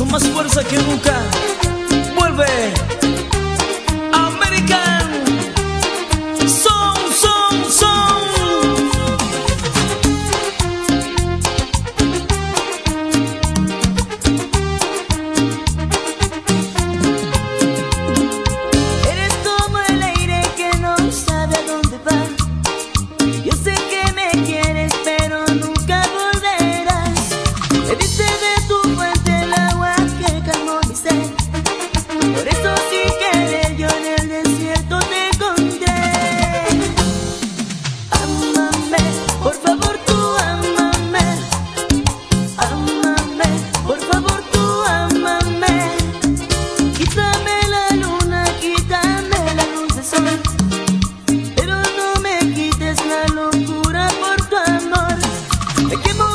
con más fuerza que nunca. Vuelve American Son, son, son. Eres como el aire que no sabe a dónde va. Yo sé que me quieres, pero nunca volverás. Bebiste de tu fuente el agua que calmó mi sed. Por eso sin querer yo en el desierto te encontré. Ámame, por favor tú ámame. Ámame, por favor tú ámame. Quítame la luna, quítame la luz del sol, pero no me quites la locura por tu amor. Me quemo